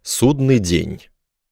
Судный день.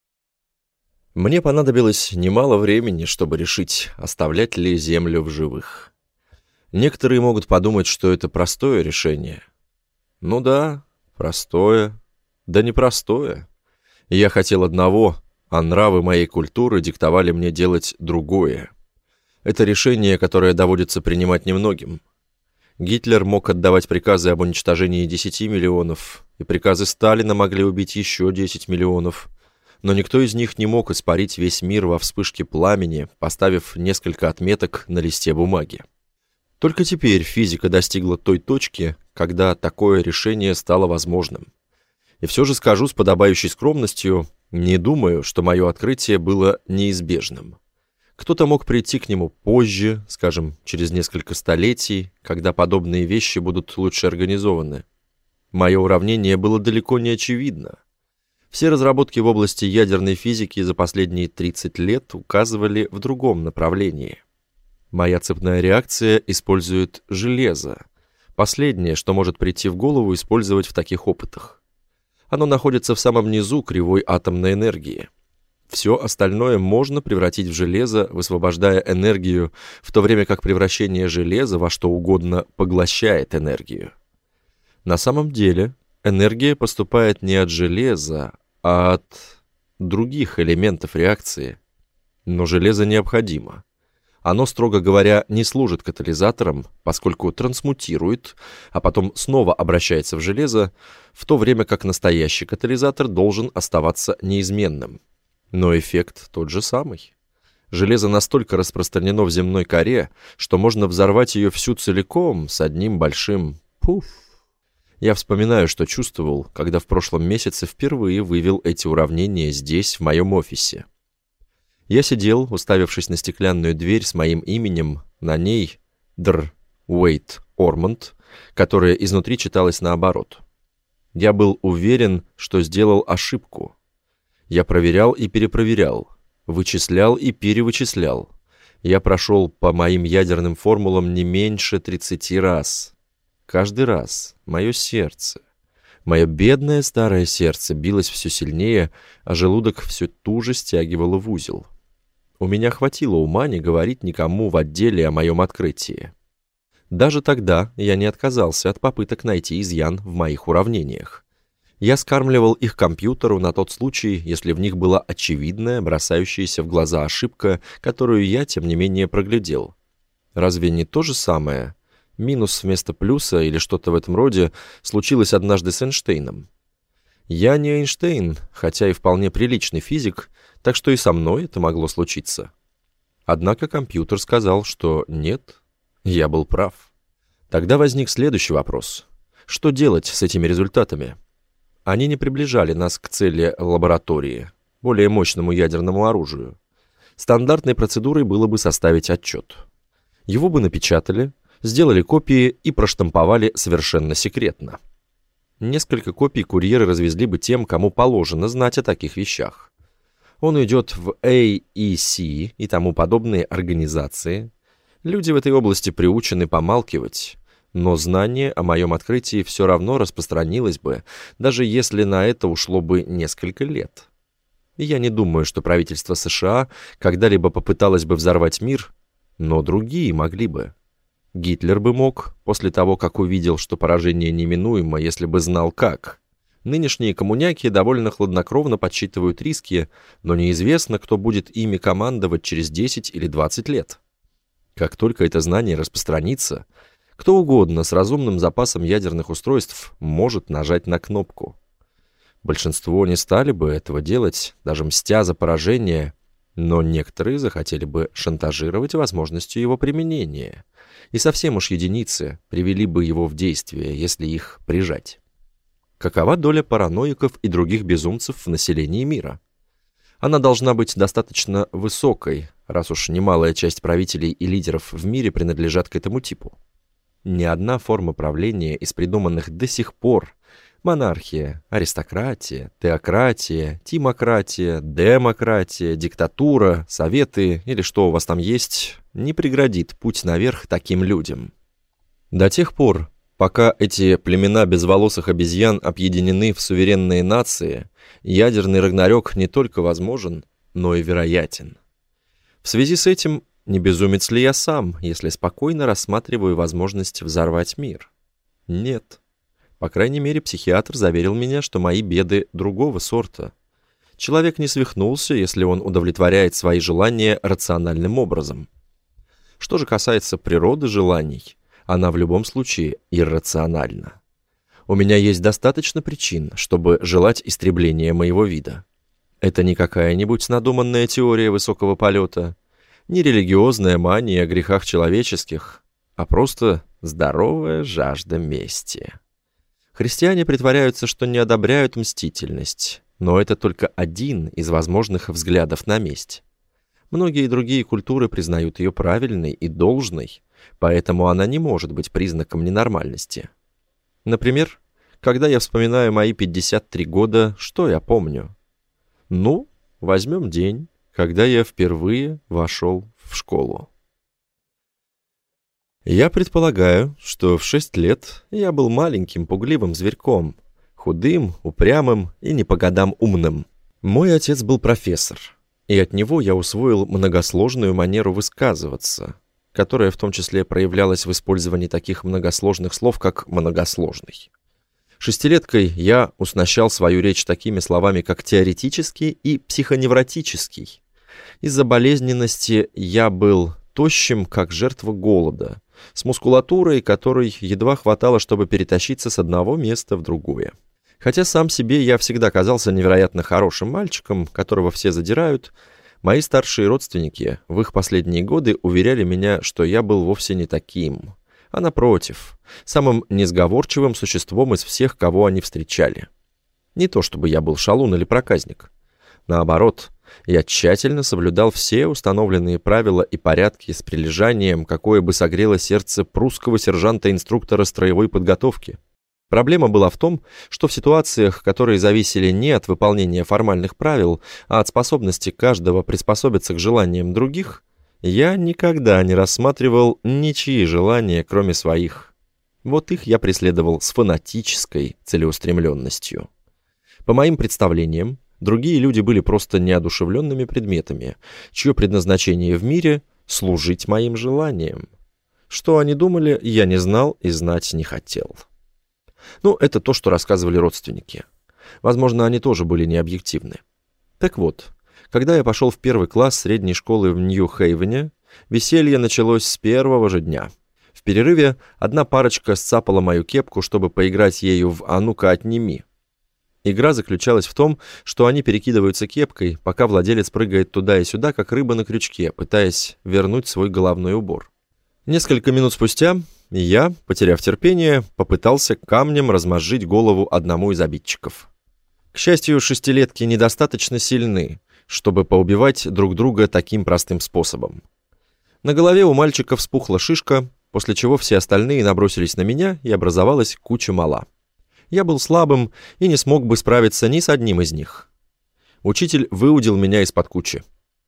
Мне понадобилось немало времени, чтобы решить, оставлять ли Землю в живых. Некоторые могут подумать, что это простое решение. Ну да, простое, да непростое. Я хотел одного, а нравы моей культуры диктовали мне делать другое. Это решение, которое доводится принимать немногим. Гитлер мог отдавать приказы об уничтожении 10 миллионов, и приказы Сталина могли убить еще 10 миллионов, но никто из них не мог испарить весь мир во вспышке пламени, поставив несколько отметок на листе бумаги. Только теперь физика достигла той точки, когда такое решение стало возможным. И все же скажу с подобающей скромностью, не думаю, что мое открытие было неизбежным. Кто-то мог прийти к нему позже, скажем, через несколько столетий, когда подобные вещи будут лучше организованы. Мое уравнение было далеко не очевидно. Все разработки в области ядерной физики за последние 30 лет указывали в другом направлении. Моя цепная реакция использует железо. Последнее, что может прийти в голову использовать в таких опытах. Оно находится в самом низу кривой атомной энергии. Все остальное можно превратить в железо, высвобождая энергию, в то время как превращение железа во что угодно поглощает энергию. На самом деле, энергия поступает не от железа, а от других элементов реакции. Но железо необходимо. Оно, строго говоря, не служит катализатором, поскольку трансмутирует, а потом снова обращается в железо, в то время как настоящий катализатор должен оставаться неизменным. Но эффект тот же самый. Железо настолько распространено в земной коре, что можно взорвать ее всю целиком с одним большим «пуф». Я вспоминаю, что чувствовал, когда в прошлом месяце впервые вывел эти уравнения здесь, в моем офисе. Я сидел, уставившись на стеклянную дверь с моим именем, на ней «Др. Уэйт Ормонд», которая изнутри читалась наоборот. Я был уверен, что сделал ошибку. Я проверял и перепроверял, вычислял и перевычислял. Я прошел по моим ядерным формулам не меньше 30 раз. Каждый раз мое сердце, мое бедное старое сердце билось все сильнее, а желудок все туже стягивало в узел. У меня хватило ума не говорить никому в отделе о моем открытии. Даже тогда я не отказался от попыток найти изъян в моих уравнениях. Я скармливал их компьютеру на тот случай, если в них была очевидная, бросающаяся в глаза ошибка, которую я, тем не менее, проглядел. Разве не то же самое? Минус вместо плюса или что-то в этом роде случилось однажды с Эйнштейном. Я не Эйнштейн, хотя и вполне приличный физик, так что и со мной это могло случиться. Однако компьютер сказал, что нет, я был прав. Тогда возник следующий вопрос. Что делать с этими результатами? Они не приближали нас к цели лаборатории, более мощному ядерному оружию. Стандартной процедурой было бы составить отчет. Его бы напечатали, сделали копии и проштамповали совершенно секретно. Несколько копий курьеры развезли бы тем, кому положено знать о таких вещах. Он уйдет в AEC и тому подобные организации. Люди в этой области приучены помалкивать. Но знание о моем открытии все равно распространилось бы, даже если на это ушло бы несколько лет. И я не думаю, что правительство США когда-либо попыталось бы взорвать мир, но другие могли бы. Гитлер бы мог, после того, как увидел, что поражение неминуемо, если бы знал как. Нынешние коммуняки довольно хладнокровно подсчитывают риски, но неизвестно, кто будет ими командовать через 10 или 20 лет. Как только это знание распространится, кто угодно с разумным запасом ядерных устройств может нажать на кнопку. Большинство не стали бы этого делать, даже мстя за поражение, но некоторые захотели бы шантажировать возможностью его применения, и совсем уж единицы привели бы его в действие, если их прижать. Какова доля параноиков и других безумцев в населении мира? Она должна быть достаточно высокой, раз уж немалая часть правителей и лидеров в мире принадлежат к этому типу. Ни одна форма правления из придуманных до сих пор — монархия, аристократия, теократия, тимократия, демократия, диктатура, советы или что у вас там есть — не преградит путь наверх таким людям. До тех пор, Пока эти племена безволосых обезьян объединены в суверенные нации, ядерный рагнарёк не только возможен, но и вероятен. В связи с этим, не безумец ли я сам, если спокойно рассматриваю возможность взорвать мир? Нет. По крайней мере, психиатр заверил меня, что мои беды другого сорта. Человек не свихнулся, если он удовлетворяет свои желания рациональным образом. Что же касается природы желаний, она в любом случае иррациональна. У меня есть достаточно причин, чтобы желать истребления моего вида. Это не какая-нибудь надуманная теория высокого полета, не религиозная мания о грехах человеческих, а просто здоровая жажда мести. Христиане притворяются, что не одобряют мстительность, но это только один из возможных взглядов на месть. Многие другие культуры признают ее правильной и должной, поэтому она не может быть признаком ненормальности. Например, когда я вспоминаю мои 53 года, что я помню? Ну, возьмем день, когда я впервые вошел в школу. Я предполагаю, что в 6 лет я был маленьким пугливым зверьком, худым, упрямым и не по годам умным. Мой отец был профессор, и от него я усвоил многосложную манеру высказываться, которая в том числе проявлялась в использовании таких многосложных слов, как «многосложный». Шестилеткой я уснащал свою речь такими словами, как «теоретический» и «психоневротический». Из-за болезненности я был тощим, как жертва голода, с мускулатурой, которой едва хватало, чтобы перетащиться с одного места в другое. Хотя сам себе я всегда казался невероятно хорошим мальчиком, которого все задирают, мои старшие родственники в их последние годы уверяли меня, что я был вовсе не таким, а напротив, самым несговорчивым существом из всех, кого они встречали. Не то чтобы я был шалун или проказник. Наоборот, я тщательно соблюдал все установленные правила и порядки с прилежанием, какое бы согрело сердце прусского сержанта-инструктора строевой подготовки. Проблема была в том, что в ситуациях, которые зависели не от выполнения формальных правил, а от способности каждого приспособиться к желаниям других, я никогда не рассматривал ничьи желания, кроме своих. Вот их я преследовал с фанатической целеустремленностью. По моим представлениям, другие люди были просто неодушевленными предметами, чье предназначение в мире — служить моим желаниям. Что они думали, я не знал и знать не хотел. Ну, это то, что рассказывали родственники. Возможно, они тоже были необъективны. Так вот, когда я пошел в 1 класс средней школы в Нью-Хейвене, веселье началось с первого же дня. В перерыве одна парочка сцапала мою кепку, чтобы поиграть ею в «А ну-ка, отними». Игра заключалась в том, что они перекидываются кепкой, пока владелец прыгает туда и сюда, как рыба на крючке, пытаясь вернуть свой головной убор. Несколько минут спустя я, потеряв терпение, попытался камнем размозжить голову одному из обидчиков. К счастью, шестилетки недостаточно сильны, чтобы поубивать друг друга таким простым способом. На голове у мальчика вспухла шишка, после чего все остальные набросились на меня, и образовалась куча мала. Я был слабым и не смог бы справиться ни с одним из них. Учитель выудил меня из-под кучи.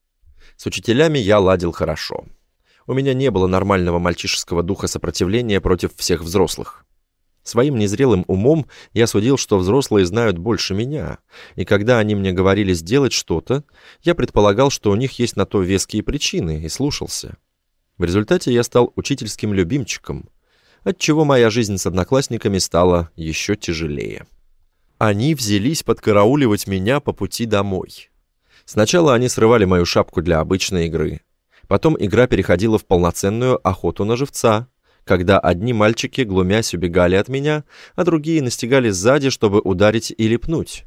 С учителями я ладил хорошо. У меня не было нормального мальчишеского духа сопротивления против всех взрослых. Своим незрелым умом я судил, что взрослые знают больше меня, и когда они мне говорили сделать что-то, я предполагал, что у них есть на то веские причины, и слушался. В результате я стал учительским любимчиком, отчего моя жизнь с одноклассниками стала еще тяжелее. Они взялись подкарауливать меня по пути домой. Сначала они срывали мою шапку для обычной игры. Потом игра переходила в полноценную охоту на живца, когда одни мальчики, глумясь, убегали от меня, а другие настигали сзади, чтобы ударить или пнуть.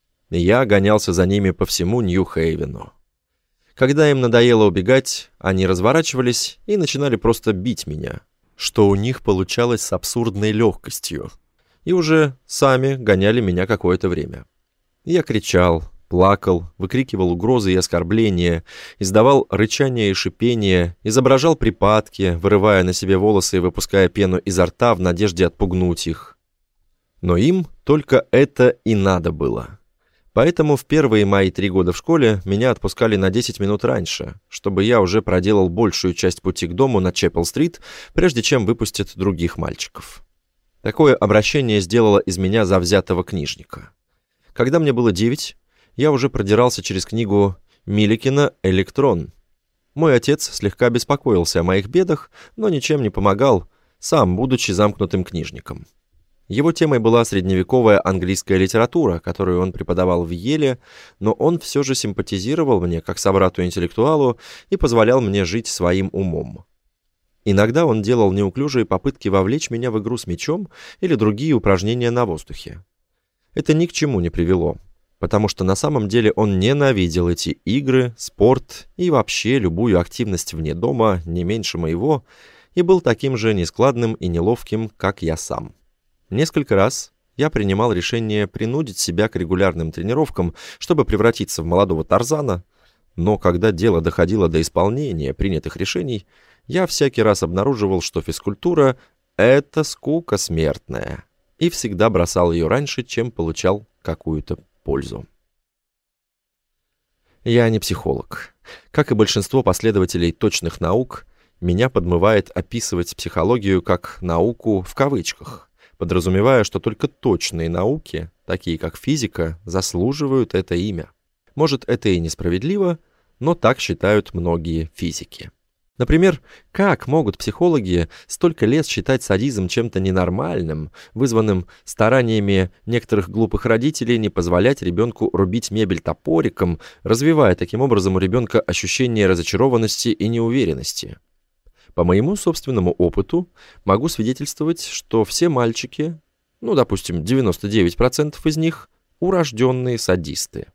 Я гонялся за ними по всему Нью-Хейвену. Когда им надоело убегать, они разворачивались и начинали просто бить меня, что у них получалось с абсурдной легкостью, и уже сами гоняли меня какое-то время. Я кричал, плакал, выкрикивал угрозы и оскорбления, издавал рычание и шипение, изображал припадки, вырывая на себе волосы и выпуская пену изо рта в надежде отпугнуть их. Но им только это и надо было. Поэтому в первые мои 3 года в школе меня отпускали на 10 минут раньше, чтобы я уже проделал большую часть пути к дому на Чепел-стрит, прежде чем выпустят других мальчиков. Такое обращение сделало из меня завзятого книжника. Когда мне было 9, я уже продирался через книгу Миликина «Электрон». Мой отец слегка беспокоился о моих бедах, но ничем не помогал, сам будучи замкнутым книжником. Его темой была средневековая английская литература, которую он преподавал в Йеле, но он все же симпатизировал мне как собрату-интеллектуалу и позволял мне жить своим умом. Иногда он делал неуклюжие попытки вовлечь меня в игру с мячом или другие упражнения на воздухе. Это ни к чему не привело, потому что на самом деле он ненавидел эти игры, спорт и вообще любую активность вне дома не меньше моего, и был таким же нескладным и неловким, как я сам. Несколько раз я принимал решение принудить себя к регулярным тренировкам, чтобы превратиться в молодого Тарзана, но когда дело доходило до исполнения принятых решений, я всякий раз обнаруживал, что физкультура — это скука смертная, и всегда бросал ее раньше, чем получал какую-то пользу. Я не психолог. Как и большинство последователей точных наук, меня подмывает описывать психологию как «науку» в кавычках, подразумевая, что только точные науки, такие как физика, заслуживают это имя. Может, это и несправедливо, но так считают многие физики. Например, как могут психологи столько лет считать садизм чем-то ненормальным, вызванным стараниями некоторых глупых родителей не позволять ребенку рубить мебель топориком, развивая таким образом у ребенка ощущение разочарованности и неуверенности? По моему собственному опыту могу свидетельствовать, что все мальчики, допустим, 99% из них, урожденные садисты.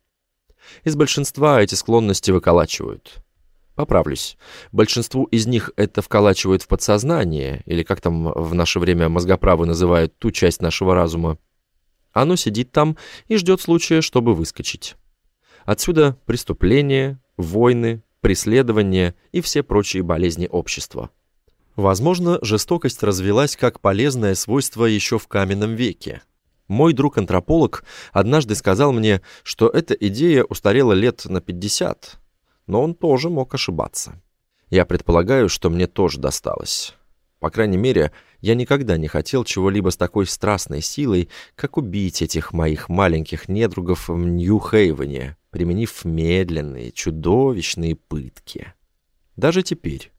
Из большинства эти склонности выколачивают. Поправлюсь, большинству из них это вколачивают в подсознание, или как там в наше время мозгоправы называют ту часть нашего разума. Оно сидит там и ждет случая, чтобы выскочить. Отсюда преступления, войны, преследования и все прочие болезни общества. Возможно, жестокость развилась как полезное свойство еще в каменном веке. Мой друг-антрополог однажды сказал мне, что эта идея устарела лет на 50, но он тоже мог ошибаться. Я предполагаю, что мне тоже досталось. По крайней мере, я никогда не хотел чего-либо с такой страстной силой, как убить этих моих маленьких недругов в Нью-Хейвене, применив медленные, чудовищные пытки. Даже теперь,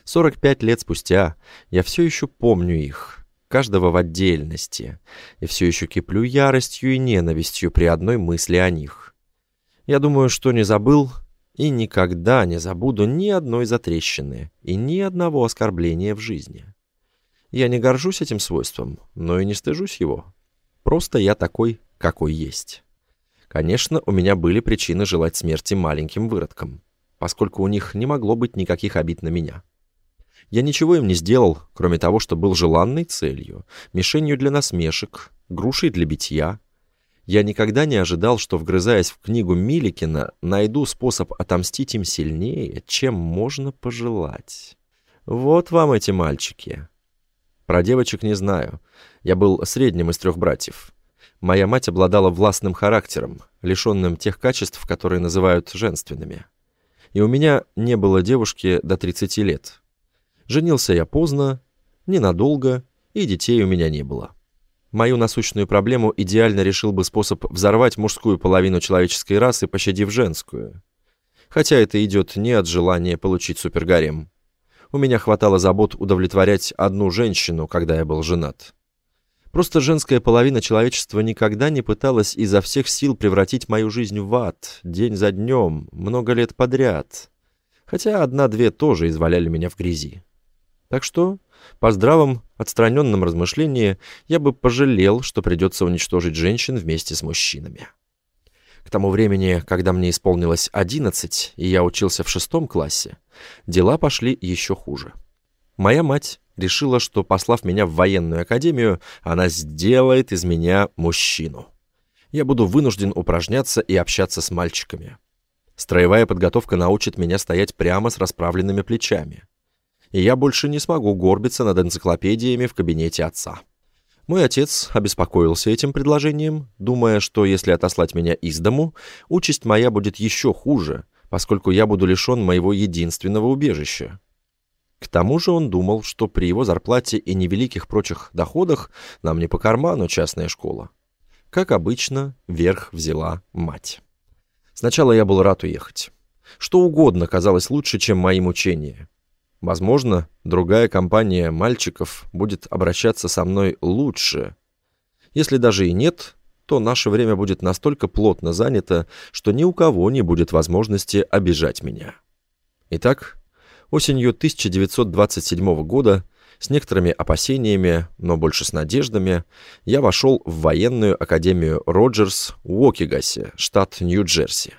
45 лет спустя, я все еще помню их, каждого в отдельности, и все еще киплю яростью и ненавистью при одной мысли о них. Я думаю, что не забыл и никогда не забуду ни одной затрещины и ни одного оскорбления в жизни. Я не горжусь этим свойством, но и не стыжусь его. Просто я такой, какой есть. Конечно, у меня были причины желать смерти маленьким выродкам, поскольку у них не могло быть никаких обид на меня. Я ничего им не сделал, кроме того, что был желанной целью, мишенью для насмешек, грушей для битья. Я никогда не ожидал, что, вгрызаясь в книгу Миликина, найду способ отомстить им сильнее, чем можно пожелать. Вот вам эти мальчики. Про девочек не знаю. Я был средним из 3 братьев. Моя мать обладала властным характером, лишенным тех качеств, которые называют женственными. И у меня не было девушки до 30 лет. Женился я поздно, ненадолго, и детей у меня не было. Мою насущную проблему идеально решил бы способ взорвать мужскую половину человеческой расы, пощадив женскую. Хотя это идет не от желания получить супергарем. У меня хватало забот удовлетворять одну женщину, когда я был женат. Просто женская половина человечества никогда не пыталась изо всех сил превратить мою жизнь в ад, день за днем, много лет подряд. Хотя 1-2 тоже изваляли меня в грязи. Так что, по здравом, отстраненном размышлении, я бы пожалел, что придется уничтожить женщин вместе с мужчинами. К тому времени, когда мне исполнилось 11, и я учился в 6 классе, дела пошли еще хуже. Моя мать решила, что, послав меня в военную академию, она сделает из меня мужчину. Я буду вынужден упражняться и общаться с мальчиками. Строевая подготовка научит меня стоять прямо с расправленными плечами. И я больше не смогу горбиться над энциклопедиями в кабинете отца. Мой отец обеспокоился этим предложением, думая, что если отослать меня из дому, участь моя будет еще хуже, поскольку я буду лишен моего единственного убежища. К тому же он думал, что при его зарплате и невеликих прочих доходах нам не по карману частная школа. Как обычно, верх взяла мать. Сначала я был рад уехать. Что угодно казалось лучше, чем мои мучения. Возможно, другая компания мальчиков будет обращаться со мной лучше. Если даже и нет, то наше время будет настолько плотно занято, что ни у кого не будет возможности обижать меня. Итак, осенью 1927 года, с некоторыми опасениями, но больше с надеждами, я вошел в военную академию Роджерс в Уокигасе, штат Нью-Джерси.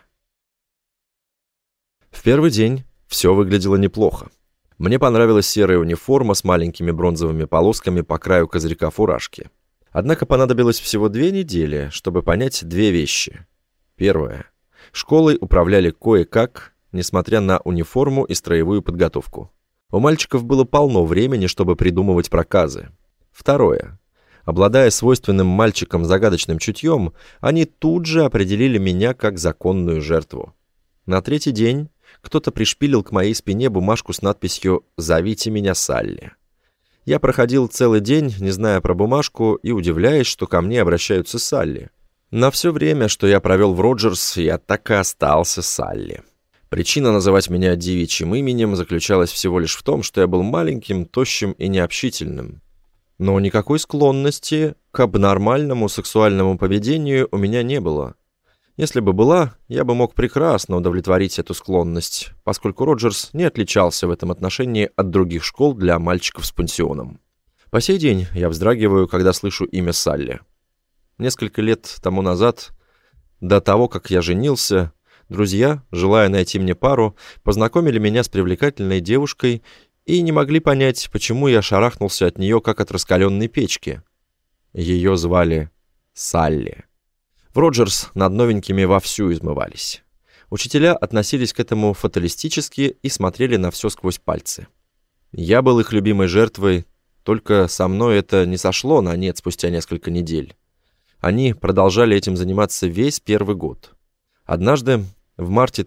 В первый день все выглядело неплохо. Мне понравилась серая униформа с маленькими бронзовыми полосками по краю козырька фуражки. Однако понадобилось всего 2 недели, чтобы понять 2 вещи. Первое. Школой управляли кое-как, несмотря на униформу и строевую подготовку. У мальчиков было полно времени, чтобы придумывать проказы. Второе. Обладая свойственным мальчикам загадочным чутьем, они тут же определили меня как законную жертву. На 3-й день кто-то пришпилил к моей спине бумажку с надписью «Зовите меня Салли». Я проходил целый день, не зная про бумажку, и удивляясь, что ко мне обращаются Салли. На все время, что я провел в Роджерс, я так и остался Салли. Причина называть меня девичьим именем заключалась всего лишь в том, что я был маленьким, тощим и необщительным. Но никакой склонности к абнормальному сексуальному поведению у меня не было. Если бы была, я бы мог прекрасно удовлетворить эту склонность, поскольку Роджерс не отличался в этом отношении от других школ для мальчиков с пансионом. По сей день я вздрагиваю, когда слышу имя Салли. Несколько лет тому назад, до того, как я женился, друзья, желая найти мне пару, познакомили меня с привлекательной девушкой и не могли понять, почему я шарахнулся от нее, как от раскаленной печки. Ее звали Салли. В Роджерс над новенькими вовсю измывались. Учителя относились к этому фаталистически и смотрели на все сквозь пальцы. Я был их любимой жертвой, только со мной это не сошло на нет спустя несколько недель. Они продолжали этим заниматься весь первый год. Однажды, в марте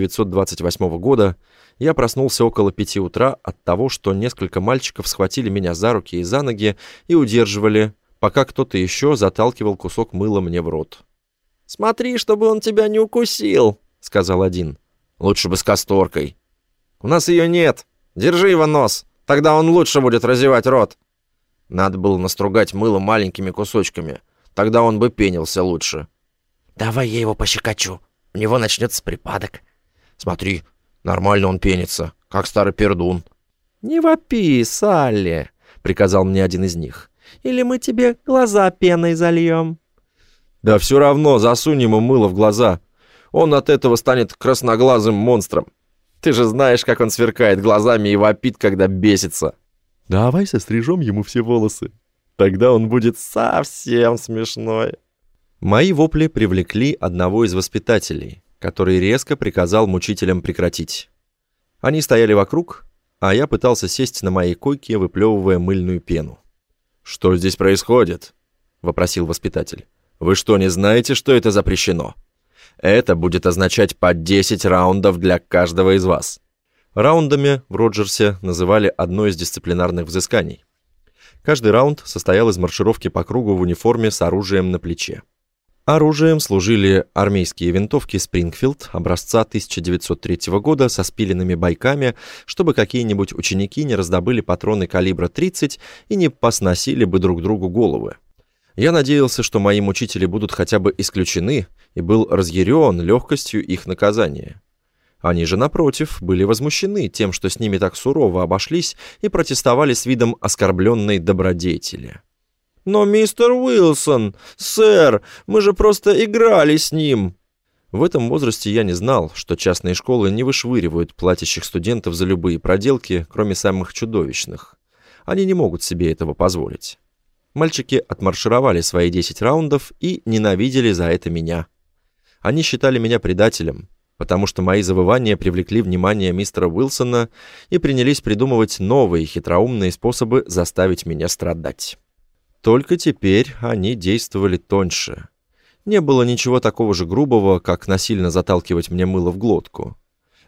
1928 года, я проснулся около 5 утра от того, что несколько мальчиков схватили меня за руки и за ноги и удерживали, пока кто-то еще заталкивал кусок мыла мне в рот. «Смотри, чтобы он тебя не укусил», — сказал один. «Лучше бы с касторкой». «У нас ее нет. Держи его нос, тогда он лучше будет разевать рот». Надо было настругать мыло маленькими кусочками, тогда он бы пенился лучше. «Давай я его пощекочу, у него начнется припадок». «Смотри, нормально он пенится, как старый пердун». «Не вопи, Салли», — приказал мне один из них. «Или мы тебе глаза пеной зальем». «Да все равно, засунь ему мыло в глаза. Он от этого станет красноглазым монстром. Ты же знаешь, как он сверкает глазами и вопит, когда бесится». «Давай сострижем ему все волосы. Тогда он будет совсем смешной». Мои вопли привлекли одного из воспитателей, который резко приказал мучителям прекратить. Они стояли вокруг, а я пытался сесть на моей койке, выплевывая мыльную пену. «Что здесь происходит?» — вопросил воспитатель. «Вы что, не знаете, что это запрещено? Это будет означать по 10 раундов для каждого из вас». Раундами в Роджерсе называли одно из дисциплинарных взысканий. Каждый раунд состоял из маршировки по кругу в униформе с оружием на плече. Оружием служили армейские винтовки Спрингфилд образца 1903 года со спиленными бойками, чтобы какие-нибудь ученики не раздобыли патроны калибра 30 и не посносили бы друг другу головы. Я надеялся, что мои мучители будут хотя бы исключены, и был разъярен легкостью их наказания. Они же, напротив, были возмущены тем, что с ними так сурово обошлись, и протестовали с видом оскорбленной добродетели. «Но, мистер Уилсон, сэр, мы же просто играли с ним!» В этом возрасте я не знал, что частные школы не вышвыривают платящих студентов за любые проделки, кроме самых чудовищных. Они не могут себе этого позволить. Мальчики отмаршировали свои 10 раундов и ненавидели за это меня. Они считали меня предателем, потому что мои завывания привлекли внимание мистера Уилсона и принялись придумывать новые хитроумные способы заставить меня страдать. Только теперь они действовали тоньше. Не было ничего такого же грубого, как насильно заталкивать мне мыло в глотку.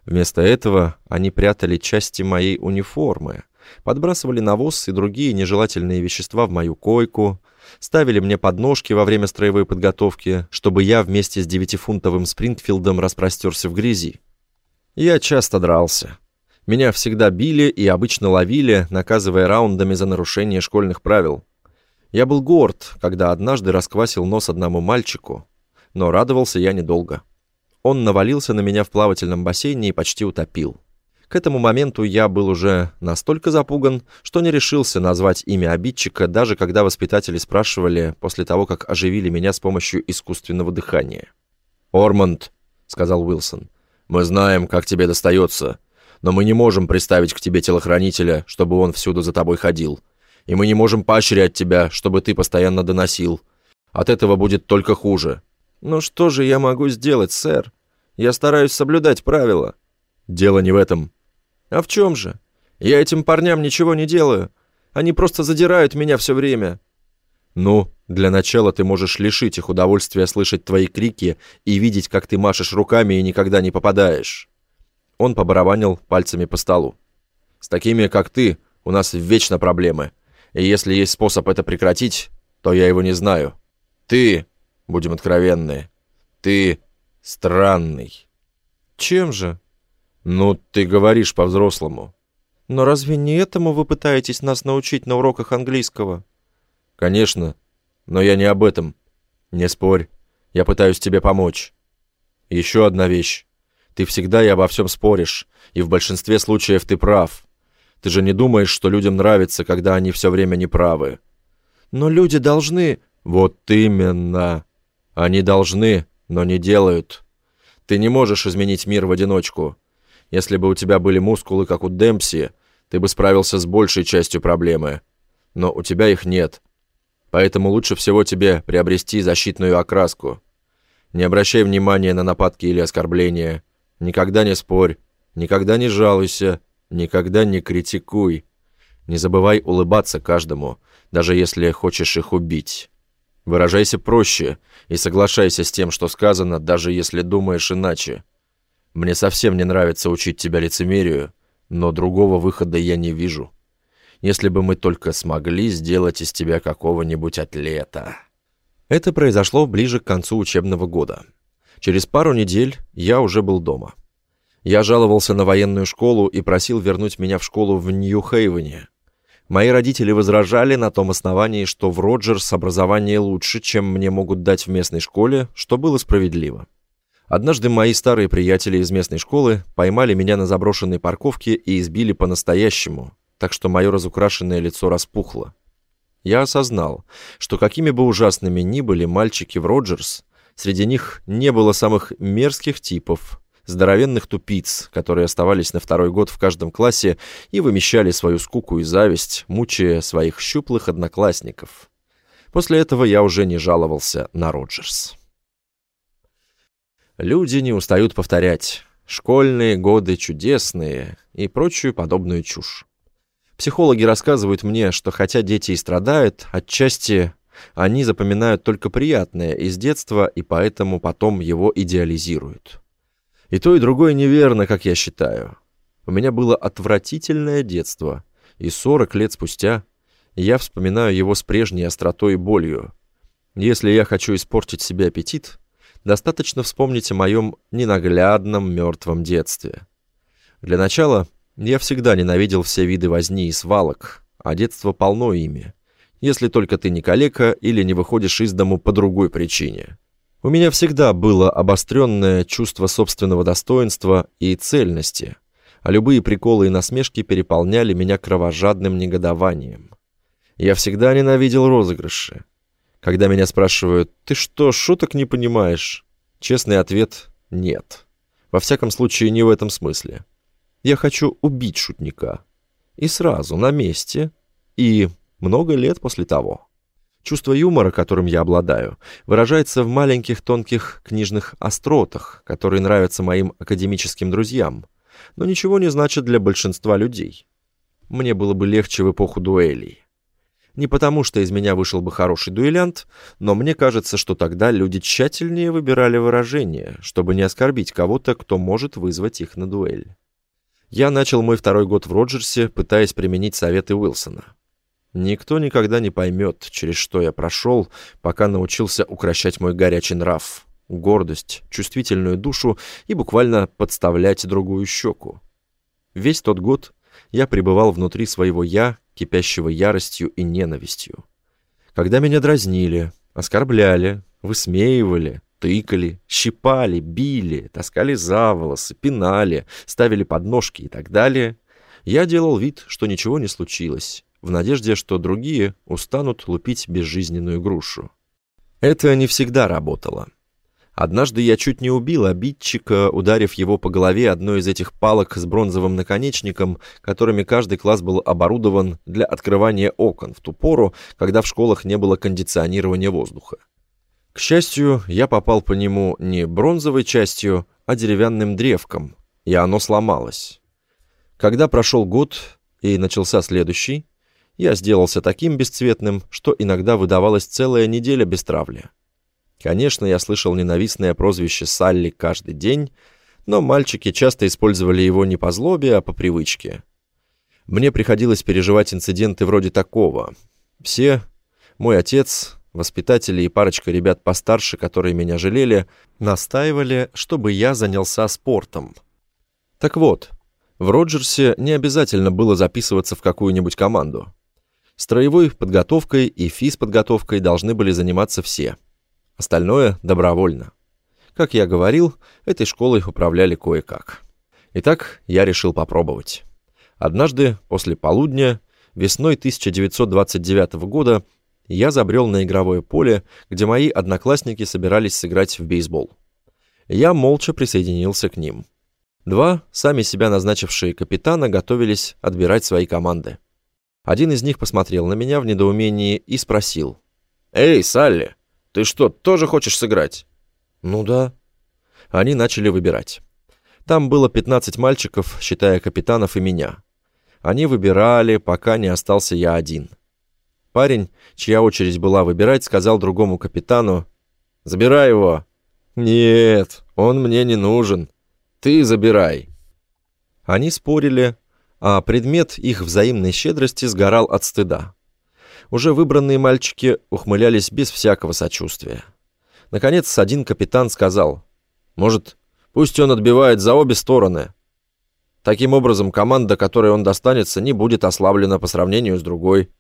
Вместо этого они прятали части моей униформы, подбрасывали навоз и другие нежелательные вещества в мою койку, ставили мне подножки во время строевой подготовки, чтобы я вместе с 9-фунтовым Спрингфилдом распростерся в грязи. Я часто дрался. Меня всегда били и обычно ловили, наказывая раундами за нарушение школьных правил. Я был горд, когда однажды расквасил нос одному мальчику, но радовался я недолго. Он навалился на меня в плавательном бассейне и почти утопил. К этому моменту я был уже настолько запуган, что не решился назвать имя обидчика, даже когда воспитатели спрашивали после того, как оживили меня с помощью искусственного дыхания. «Ормонд», — сказал Уилсон, — «мы знаем, как тебе достается, но мы не можем приставить к тебе телохранителя, чтобы он всюду за тобой ходил, и мы не можем поощрять тебя, чтобы ты постоянно доносил. От этого будет только хуже». «Ну что же я могу сделать, сэр? Я стараюсь соблюдать правила». «Дело не в этом». «А в чем же? Я этим парням ничего не делаю. Они просто задирают меня все время». «Ну, для начала ты можешь лишить их удовольствия слышать твои крики и видеть, как ты машешь руками и никогда не попадаешь». Он побарабанил пальцами по столу. «С такими, как ты, у нас вечно проблемы. И если есть способ это прекратить, то я его не знаю. Ты, будем откровенны, ты странный». «Чем же?» «Ну, ты говоришь по-взрослому». «Но разве не этому вы пытаетесь нас научить на уроках английского?» «Конечно, но я не об этом. Не спорь, я пытаюсь тебе помочь. Еще одна вещь. Ты всегда и обо всем споришь, и в большинстве случаев ты прав. Ты же не думаешь, что людям нравится, когда они все время неправы?» «Но люди должны...» «Вот именно. Они должны, но не делают. Ты не можешь изменить мир в одиночку. Если бы у тебя были мускулы, как у Демпси, ты бы справился с большей частью проблемы. Но у тебя их нет. Поэтому лучше всего тебе приобрести защитную окраску. Не обращай внимания на нападки или оскорбления. Никогда не спорь, никогда не жалуйся, никогда не критикуй. Не забывай улыбаться каждому, даже если хочешь их убить. Выражайся проще и соглашайся с тем, что сказано, даже если думаешь иначе. Мне совсем не нравится учить тебя лицемерию, но другого выхода я не вижу. Если бы мы только смогли сделать из тебя какого-нибудь атлета». Это произошло ближе к концу учебного года. Через пару недель я уже был дома. Я жаловался на военную школу и просил вернуть меня в школу в Нью-Хейвене. Мои родители возражали на том основании, что в Роджерс образование лучше, чем мне могут дать в местной школе, что было справедливо. Однажды мои старые приятели из местной школы поймали меня на заброшенной парковке и избили по-настоящему, так что мое разукрашенное лицо распухло. Я осознал, что какими бы ужасными ни были мальчики в Роджерс, среди них не было самых мерзких типов, здоровенных тупиц, которые оставались на второй год в каждом классе и вымещали свою скуку и зависть, мучая своих щуплых одноклассников. После этого я уже не жаловался на Роджерс. Люди не устают повторять «школьные годы чудесные» и прочую подобную чушь. Психологи рассказывают мне, что хотя дети и страдают, отчасти они запоминают только приятное из детства и поэтому потом его идеализируют. И то, и другое неверно, как я считаю. У меня было отвратительное детство, и 40 лет спустя я вспоминаю его с прежней остротой и болью. Если я хочу испортить себе аппетит, достаточно вспомнить о моем ненаглядном мертвом детстве. Для начала, я всегда ненавидел все виды возни и свалок, а детство полно ими, если только ты не калека или не выходишь из дому по другой причине. У меня всегда было обостренное чувство собственного достоинства и цельности, а любые приколы и насмешки переполняли меня кровожадным негодованием. Я всегда ненавидел розыгрыши. Когда меня спрашивают «Ты что, шуток не понимаешь?» Честный ответ – нет. Во всяком случае, не в этом смысле. Я хочу убить шутника. И сразу, на месте, и много лет после того. Чувство юмора, которым я обладаю, выражается в маленьких тонких книжных остротах, которые нравятся моим академическим друзьям, но ничего не значат для большинства людей. Мне было бы легче в эпоху дуэлей. Не потому, что из меня вышел бы хороший дуэлянт, но мне кажется, что тогда люди тщательнее выбирали выражения, чтобы не оскорбить кого-то, кто может вызвать их на дуэль. Я начал мой второй год в Роджерсе, пытаясь применить советы Уилсона. Никто никогда не поймет, через что я прошел, пока научился укрощать мой горячий нрав, гордость, чувствительную душу и буквально подставлять другую щеку. Весь тот год я пребывал внутри своего «я», кипящего яростью и ненавистью. Когда меня дразнили, оскорбляли, высмеивали, тыкали, щипали, били, таскали за волосы, пинали, ставили подножки и так далее, я делал вид, что ничего не случилось, в надежде, что другие устанут лупить безжизненную грушу. Это не всегда работало. Однажды я чуть не убил обидчика, ударив его по голове одной из этих палок с бронзовым наконечником, которыми каждый класс был оборудован для открывания окон в ту пору, когда в школах не было кондиционирования воздуха. К счастью, я попал по нему не бронзовой частью, а деревянным древком, и оно сломалось. Когда прошел год и начался следующий, я сделался таким бесцветным, что иногда выдавалась целая неделя без травли. Конечно, я слышал ненавистное прозвище Салли каждый день, но мальчики часто использовали его не по злобе, а по привычке. Мне приходилось переживать инциденты вроде такого. Все, мой отец, воспитатели и парочка ребят постарше, которые меня жалели, настаивали, чтобы я занялся спортом. Так вот, в Роджерсе не обязательно было записываться в какую-нибудь команду. Строевой подготовкой и физподготовкой должны были заниматься все. Остальное добровольно. Как я говорил, этой школой управляли кое-как. Итак, я решил попробовать. Однажды, после полудня, весной 1929 года, я забрел на игровое поле, где мои одноклассники собирались сыграть в бейсбол. Я молча присоединился к ним. Два, сами себя назначившие капитана, готовились отбирать свои команды. Один из них посмотрел на меня в недоумении и спросил: «Эй, Салли, ты что, тоже хочешь сыграть?» «Ну да». Они начали выбирать. Там было 15 мальчиков, считая капитанов и меня. Они выбирали, пока не остался я один. Парень, чья очередь была выбирать, сказал другому капитану: «Забирай его». «Нет, он мне не нужен. Ты забирай». Они спорили, а предмет их взаимной щедрости сгорал от стыда. Уже выбранные мальчики ухмылялись без всякого сочувствия. Наконец, один капитан сказал: «Может, пусть он отбивает за обе стороны. Таким образом, команда, которой он достанется, не будет ослаблена по сравнению с другой».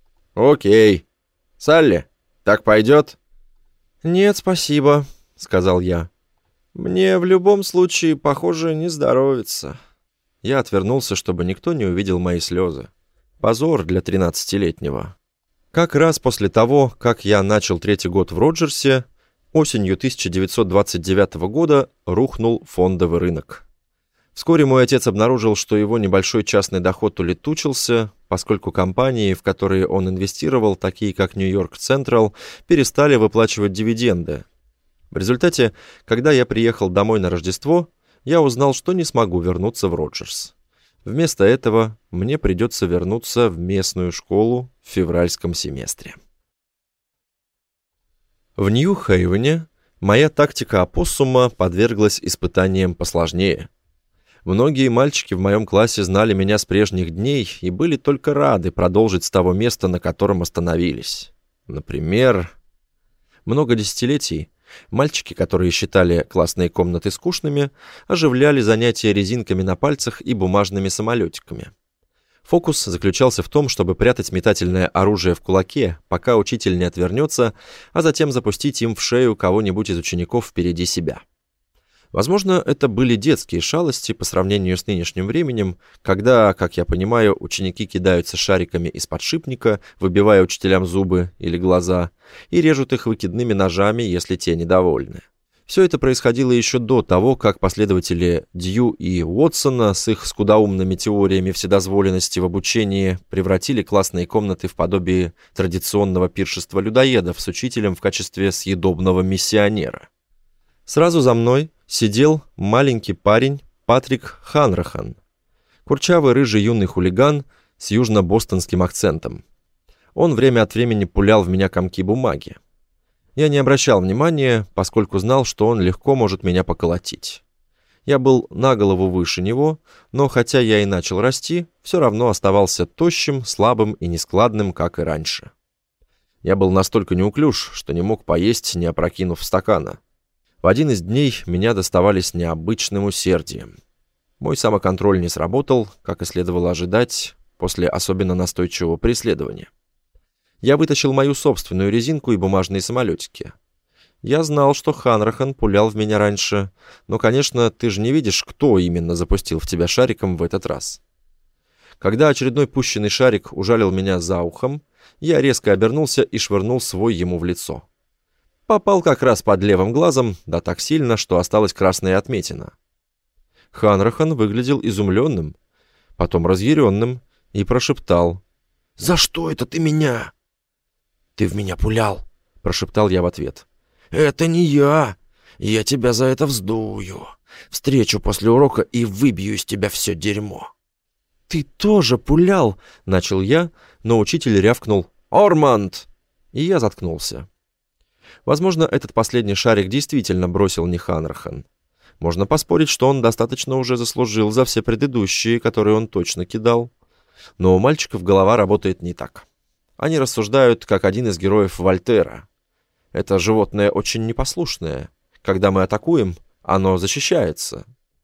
«Окей. Салли, так пойдет?» «Нет, спасибо», — сказал я. «Мне в любом случае, похоже, не здоровится». Я отвернулся, чтобы никто не увидел мои слезы. Позор для 13-летнего. Как раз после того, как я начал третий год в Роджерсе, осенью 1929 года рухнул фондовый рынок. Вскоре мой отец обнаружил, что его небольшой частный доход улетучился, поскольку компании, в которые он инвестировал, такие как Нью-Йорк Централ, перестали выплачивать дивиденды. В результате, когда я приехал домой на Рождество, я узнал, что не смогу вернуться в Роджерс. Вместо этого мне придется вернуться в местную школу в февральском семестре. В Нью-Хейвене моя тактика опоссума подверглась испытаниям посложнее. Многие мальчики в моем классе знали меня с прежних дней и были только рады продолжить с того места, на котором остановились. Например, много десятилетий мальчики, которые считали классные комнаты скучными, оживляли занятия резинками на пальцах и бумажными самолетиками. Фокус заключался в том, чтобы прятать метательное оружие в кулаке, пока учитель не отвернется, а затем запустить им в шею кого-нибудь из учеников впереди себя. Возможно, это были детские шалости по сравнению с нынешним временем, когда, как я понимаю, ученики кидаются шариками из подшипника, выбивая учителям зубы или глаза, и режут их выкидными ножами, если те недовольны. Все это происходило еще до того, как последователи Дью и Уотсона с их скудоумными теориями вседозволенности в обучении превратили классные комнаты в подобие традиционного пиршества людоедов с учителем в качестве съедобного миссионера. Сразу за мной сидел маленький парень Патрик Ханрахан, курчавый рыжий юный хулиган с южно-бостонским акцентом. Он время от времени пулял в меня комки бумаги. Я не обращал внимания, поскольку знал, что он легко может меня поколотить. Я был на голову выше него, но хотя я и начал расти, все равно оставался тощим, слабым и нескладным, как и раньше. Я был настолько неуклюж, что не мог поесть, не опрокинув стакана. В один из дней меня доставали с необычным усердием. Мой самоконтроль не сработал, как и следовало ожидать, после особенно настойчивого преследования. Я вытащил мою собственную резинку и бумажные самолетики. Я знал, что Ханрахан пулял в меня раньше, но, конечно, ты же не видишь, кто именно запустил в тебя шариком в этот раз. Когда очередной пущенный шарик ужалил меня за ухом, я резко обернулся и швырнул свой ему в лицо. Попал как раз под левым глазом, да так сильно, что осталась красная отметина. Ханрахан выглядел изумленным, потом разъяренным и прошептал: «За что это ты меня?» «Ты в меня пулял», — прошептал я в ответ. «Это не я. Я тебя за это вздую. Встречу после урока и выбью из тебя все дерьмо». «Ты тоже пулял», — начал я, но учитель рявкнул: «Орманд!» И я заткнулся. Возможно, этот последний шарик действительно бросил не Ханрахан. Можно поспорить, что он достаточно уже заслужил за все предыдущие, которые он точно кидал. Но у мальчиков голова работает не так. Они рассуждают, как один из героев Вольтера. Это животное очень непослушное. Когда мы атакуем, оно защищается.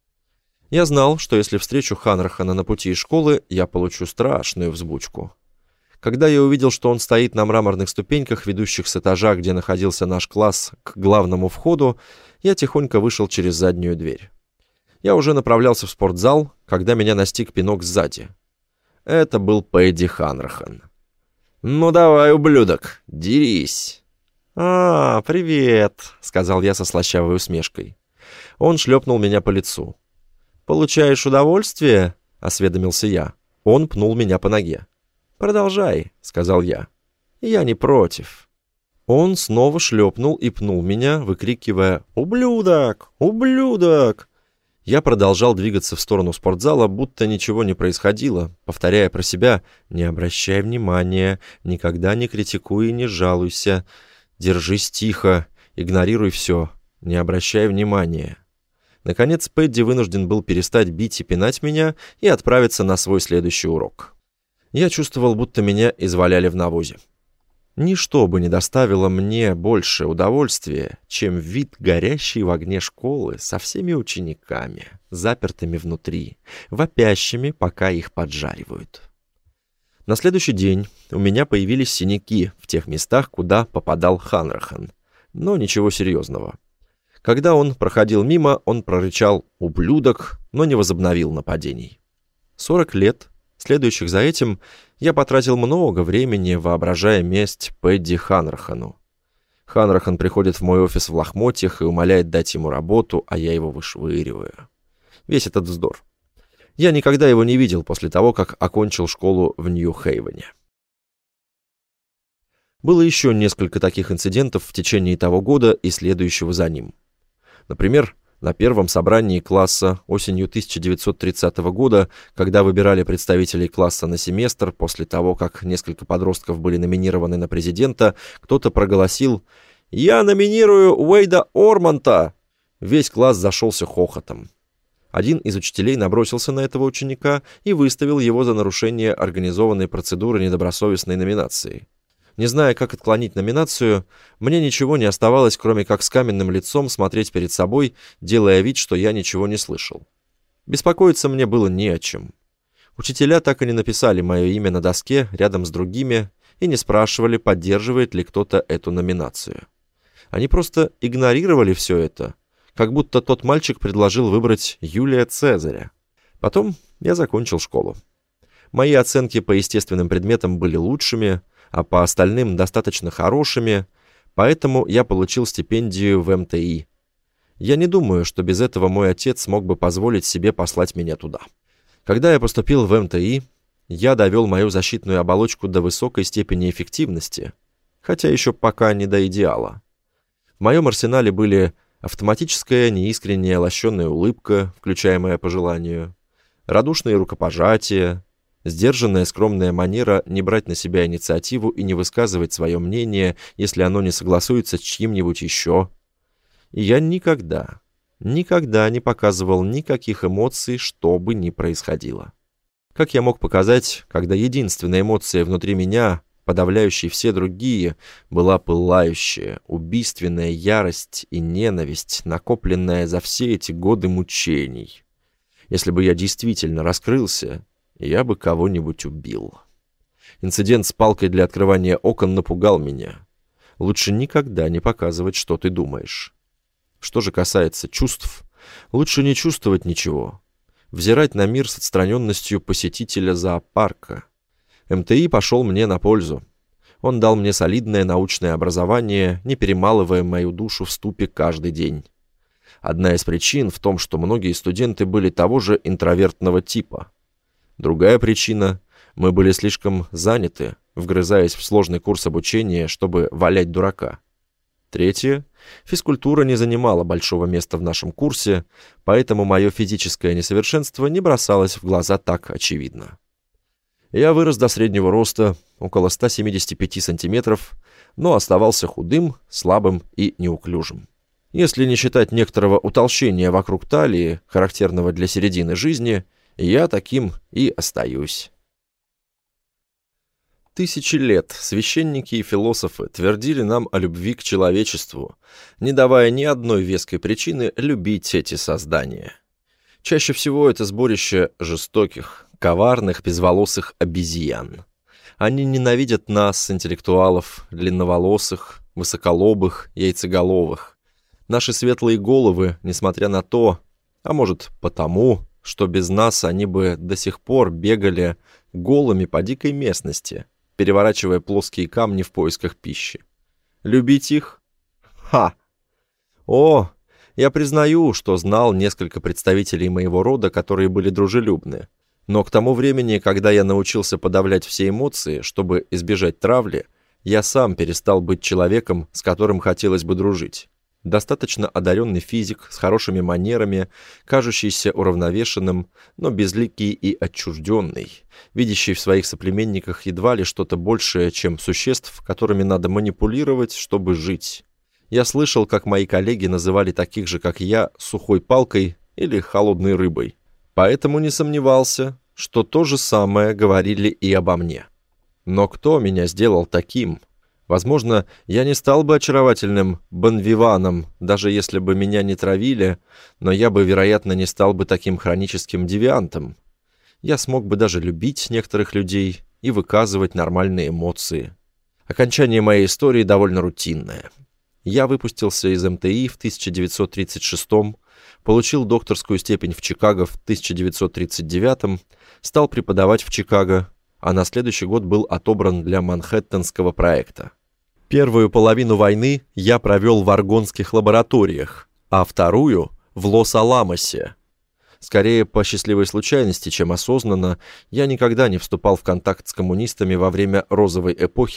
Я знал, что если встречу Ханрахана на пути из школы, я получу страшную взбучку. Когда я увидел, что он стоит на мраморных ступеньках, ведущих с этажа, где находился наш класс, к главному входу, я тихонько вышел через заднюю дверь. Я уже направлялся в спортзал, когда меня настиг пинок сзади. Это был Пэдди Ханрахан. «Ну давай, ублюдок, дерись!» «А, привет», — сказал я со слащавой усмешкой. Он шлепнул меня по лицу. «Получаешь удовольствие?» — осведомился я. Он пнул меня по ноге. «Продолжай», — сказал я. «Я не против». Он снова шлепнул и пнул меня, выкрикивая: «Ублюдок! Ублюдок!» Я продолжал двигаться в сторону спортзала, будто ничего не происходило, повторяя про себя: «Не обращай внимания, никогда не критикуй и не жалуйся. Держись тихо, игнорируй все, не обращай внимания». Наконец Пэдди вынужден был перестать бить и пинать меня и отправиться на свой следующий урок. Я чувствовал, будто меня изваляли в навозе. Ничто бы не доставило мне больше удовольствия, чем вид горящей в огне школы со всеми учениками, запертыми внутри, вопящими, пока их поджаривают. На следующий день у меня появились синяки в тех местах, куда попадал Ханрахан, но ничего серьезного. Когда он проходил мимо, он прорычал «ублюдок», но не возобновил нападений. 40 лет, следующих за этим, я потратил много времени, воображая месть Пэдди Ханрахану. Ханрахан приходит в мой офис в лохмотьях и умоляет дать ему работу, а я его вышвыриваю. Весь этот вздор. Я никогда его не видел после того, как окончил школу в Нью-Хейвене. Было еще несколько таких инцидентов в течение того года и следующего за ним. Например, на первом собрании класса осенью 1930 года, когда выбирали представителей класса на семестр, после того, как несколько подростков были номинированы на президента, кто-то проголосил: «Я номинирую Уэйда Орманда!» Весь класс зашелся хохотом. Один из учителей набросился на этого ученика и выставил его за нарушение организованной процедуры недобросовестной номинации. Не зная, как отклонить номинацию, мне ничего не оставалось, кроме как с каменным лицом смотреть перед собой, делая вид, что я ничего не слышал. Беспокоиться мне было не о чем. Учителя так и не написали мое имя на доске рядом с другими и не спрашивали, поддерживает ли кто-то эту номинацию. Они просто игнорировали все это, как будто тот мальчик предложил выбрать Юлия Цезаря. Потом я закончил школу. Мои оценки по естественным предметам были лучшими, а по остальным достаточно хорошими, поэтому я получил стипендию в МТИ. Я не думаю, что без этого мой отец смог бы позволить себе послать меня туда. Когда я поступил в МТИ, я довел мою защитную оболочку до высокой степени эффективности, хотя еще пока не до идеала. В моем арсенале были автоматическая неискренняя лощеная улыбка, включаемая по желанию, радушные рукопожатия, Сдержанная, скромная манера не брать на себя инициативу и не высказывать свое мнение, если оно не согласуется с чьим-нибудь еще. И я никогда не показывал никаких эмоций, что бы ни происходило. Как я мог показать, когда единственная эмоция внутри меня, подавляющей все другие, была пылающая, убийственная ярость и ненависть, накопленная за все эти годы мучений. Если бы я действительно раскрылся, я бы кого-нибудь убил. Инцидент с палкой для открывания окон напугал меня. Лучше никогда не показывать, что ты думаешь. Что же касается чувств, лучше не чувствовать ничего. Взирать на мир с отстраненностью посетителя зоопарка. МТИ пошел мне на пользу. Он дал мне солидное научное образование, не перемалывая мою душу в ступе каждый день. Одна из причин в том, что многие студенты были того же интровертного типа. Другая причина – мы были слишком заняты, вгрызаясь в сложный курс обучения, чтобы валять дурака. Третье – физкультура не занимала большого места в нашем курсе, поэтому мое физическое несовершенство не бросалось в глаза так очевидно. Я вырос до среднего роста, около 175 сантиметров, но оставался худым, слабым и неуклюжим. Если не считать некоторого утолщения вокруг талии, характерного для середины жизни, я таким и остаюсь. Тысячи лет священники и философы твердили нам о любви к человечеству, не давая ни одной веской причины любить эти создания. Чаще всего это сборище жестоких, коварных, безволосых обезьян. Они ненавидят нас, интеллектуалов, длинноволосых, высоколобых, яйцеголовых. Наши светлые головы, несмотря на то, а может потому, что без нас они бы до сих пор бегали голыми по дикой местности, переворачивая плоские камни в поисках пищи. Любить их? Ха! О, я признаю, что знал несколько представителей моего рода, которые были дружелюбны. Но к тому времени, когда я научился подавлять все эмоции, чтобы избежать травли, я сам перестал быть человеком, с которым хотелось бы дружить. Достаточно одаренный физик, с хорошими манерами, кажущийся уравновешенным, но безликий и отчужденный, видящий в своих соплеменниках едва ли что-то большее, чем существ, которыми надо манипулировать, чтобы жить. Я слышал, как мои коллеги называли таких же, как я, сухой палкой или холодной рыбой. Поэтому не сомневался, что то же самое говорили и обо мне. Но кто меня сделал таким? Возможно, я не стал бы очаровательным бонвиваном, даже если бы меня не травили, но я бы, вероятно, не стал бы таким хроническим девиантом. Я смог бы даже любить некоторых людей и выказывать нормальные эмоции. Окончание моей истории довольно рутинное. Я выпустился из МТИ в 1936-м, получил докторскую степень в Чикаго в 1939-м, стал преподавать в Чикаго, а на следующий год был отобран для Манхэттенского проекта. Первую половину войны я провел в аргонских лабораториях, а вторую — в Лос-Аламосе. Скорее по счастливой случайности, чем осознанно, я никогда не вступал в контакт с коммунистами во время розовой эпохи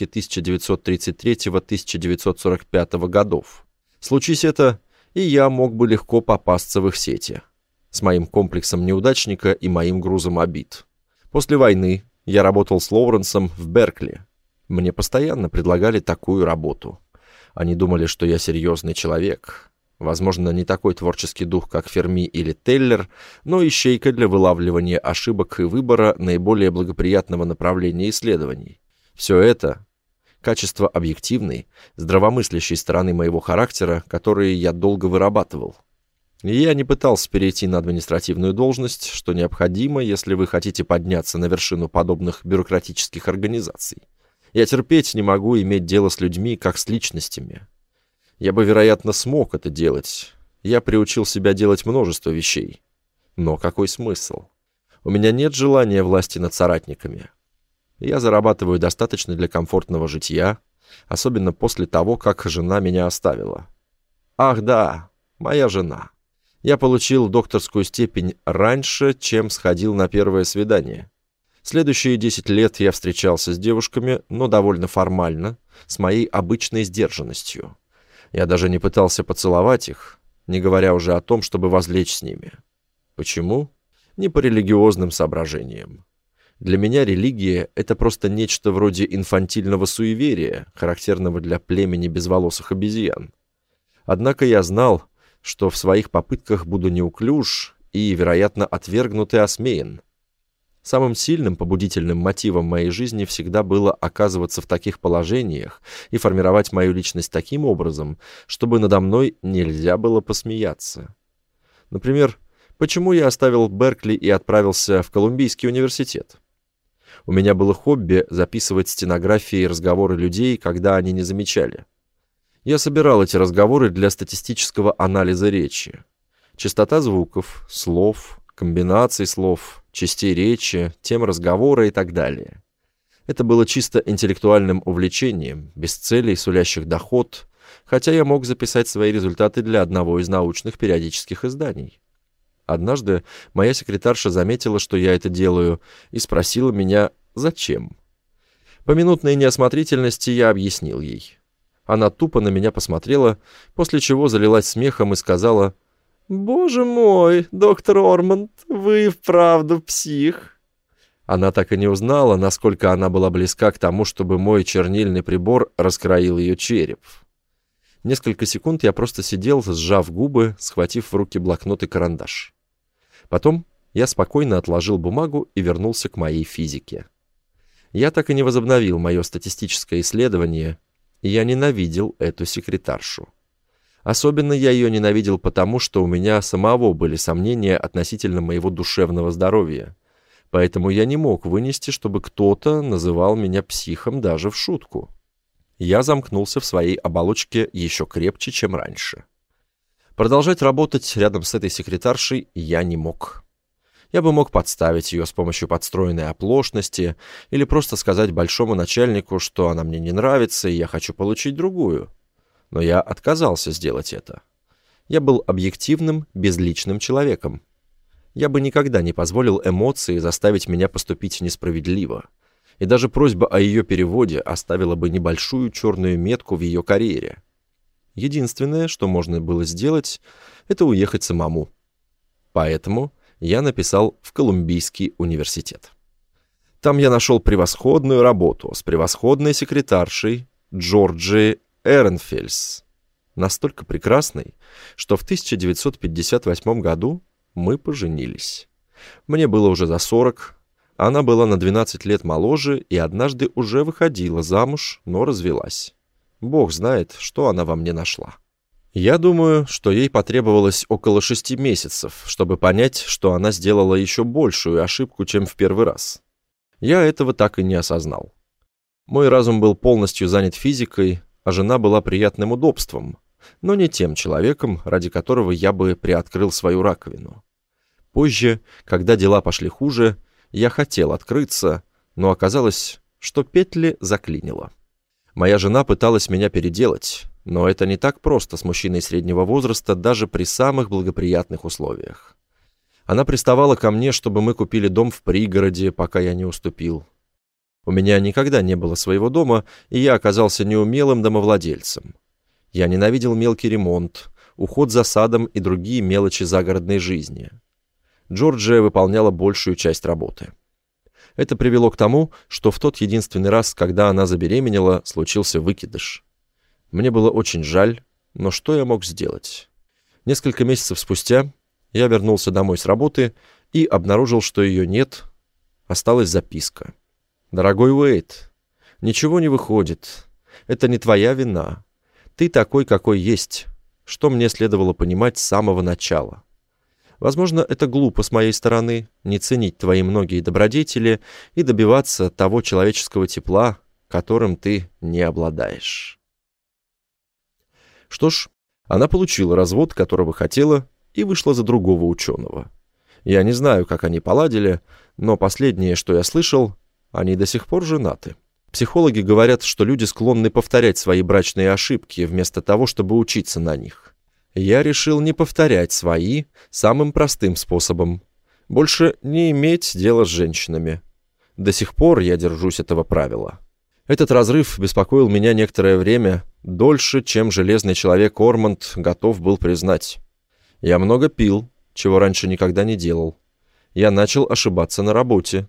1933-1945 годов. Случись это, и я мог бы легко попасться в их сети, с моим комплексом неудачника и моим грузом обид. После войны я работал с Лоуренсом в Беркли. Мне постоянно предлагали такую работу. Они думали, что я серьезный человек. Возможно, не такой творческий дух, как Ферми или Теллер, но ищейка для вылавливания ошибок и выбора наиболее благоприятного направления исследований. Все это — качество объективной, здравомыслящей стороны моего характера, которые я долго вырабатывал. И я не пытался перейти на административную должность, что необходимо, если вы хотите подняться на вершину подобных бюрократических организаций. Я терпеть не могу иметь дело с людьми, как с личностями. Я бы, вероятно, смог это делать. Я приучил себя делать множество вещей. Но какой смысл? У меня нет желания власти над соратниками. Я зарабатываю достаточно для комфортного житья, особенно после того, как жена меня оставила. Ах да, моя жена. Я получил докторскую степень раньше, чем сходил на первое свидание. Следующие 10 лет я встречался с девушками, но довольно формально, с моей обычной сдержанностью. Я даже не пытался поцеловать их, не говоря уже о том, чтобы возлечь с ними. Почему? Не по религиозным соображениям. Для меня религия — это просто нечто вроде инфантильного суеверия, характерного для племени безволосых обезьян. Однако я знал, что в своих попытках буду неуклюж и, вероятно, отвергнут и осмеян. Самым сильным побудительным мотивом моей жизни всегда было оказываться в таких положениях и формировать мою личность таким образом, чтобы надо мной нельзя было посмеяться. Например, почему я оставил Беркли и отправился в Колумбийский университет? У меня было хобби записывать стенографии и разговоры людей, когда они не замечали. Я собирал эти разговоры для статистического анализа речи. Частота звуков, слов, комбинаций слов, частей речи, тем разговора и так далее. Это было чисто интеллектуальным увлечением, без целей, сулящих доход, хотя я мог записать свои результаты для одного из научных периодических изданий. Однажды моя секретарша заметила, что я это делаю, и спросила меня, зачем. По минутной неосмотрительности я объяснил ей. Она тупо на меня посмотрела, после чего залилась смехом и сказала: «Боже мой, доктор Ормонд, вы вправду псих». Она так и не узнала, насколько она была близка к тому, чтобы мой чернильный прибор раскроил ее череп. Несколько секунд я просто сидел, сжав губы, схватив в руки блокнот и карандаш. Потом я спокойно отложил бумагу и вернулся к моей физике. Я так и не возобновил мое статистическое исследование, и я ненавидел эту секретаршу. Особенно я ее ненавидел потому, что у меня самого были сомнения относительно моего душевного здоровья. Поэтому я не мог вынести, чтобы кто-то называл меня психом даже в шутку. Я замкнулся в своей оболочке еще крепче, чем раньше. Продолжать работать рядом с этой секретаршей я не мог. Я бы мог подставить ее с помощью подстроенной оплошности или просто сказать большому начальнику, что она мне не нравится и я хочу получить другую. Но я отказался сделать это. Я был объективным, безличным человеком. Я бы никогда не позволил эмоции заставить меня поступить несправедливо. И даже просьба о ее переводе оставила бы небольшую черную метку в ее карьере. Единственное, что можно было сделать, это уехать самому. Поэтому я написал в Колумбийский университет. Там я нашел превосходную работу с превосходной секретаршей Джорджи Эренфельс, настолько прекрасной, что в 1958 году мы поженились. Мне было уже за 40, она была на 12 лет моложе и однажды уже выходила замуж, но развелась. Бог знает, что она во мне нашла. Я думаю, что ей потребовалось около 6 месяцев, чтобы понять, что она сделала еще большую ошибку, чем в первый раз. Я этого так и не осознал. Мой разум был полностью занят физикой, а жена была приятным удобством, но не тем человеком, ради которого я бы приоткрыл свою раковину. Позже, когда дела пошли хуже, я хотел открыться, но оказалось, что петли заклинило. Моя жена пыталась меня переделать, но это не так просто с мужчиной среднего возраста даже при самых благоприятных условиях. Она приставала ко мне, чтобы мы купили дом в пригороде, пока я не уступил. У меня никогда не было своего дома, и я оказался неумелым домовладельцем. Я ненавидел мелкий ремонт, уход за садом и другие мелочи загородной жизни. Джорджия выполняла большую часть работы. Это привело к тому, что в тот единственный раз, когда она забеременела, случился выкидыш. Мне было очень жаль, но что я мог сделать? Несколько месяцев спустя я вернулся домой с работы и обнаружил, что ее нет. Осталась записка. «Дорогой Уэйд, ничего не выходит. Это не твоя вина. Ты такой, какой есть, что мне следовало понимать с самого начала. Возможно, это глупо с моей стороны не ценить твои многие добродетели и добиваться того человеческого тепла, которым ты не обладаешь». Что ж, она получила развод, которого хотела, и вышла за другого ученого. Я не знаю, как они поладили, но последнее, что я слышал, они до сих пор женаты. Психологи говорят, что люди склонны повторять свои брачные ошибки, вместо того, чтобы учиться на них. Я решил не повторять свои самым простым способом. Больше не иметь дела с женщинами. До сих пор я держусь этого правила. Этот разрыв беспокоил меня некоторое время, дольше, чем железный человек Ормонд готов был признать. Я много пил, чего раньше никогда не делал. Я начал ошибаться на работе.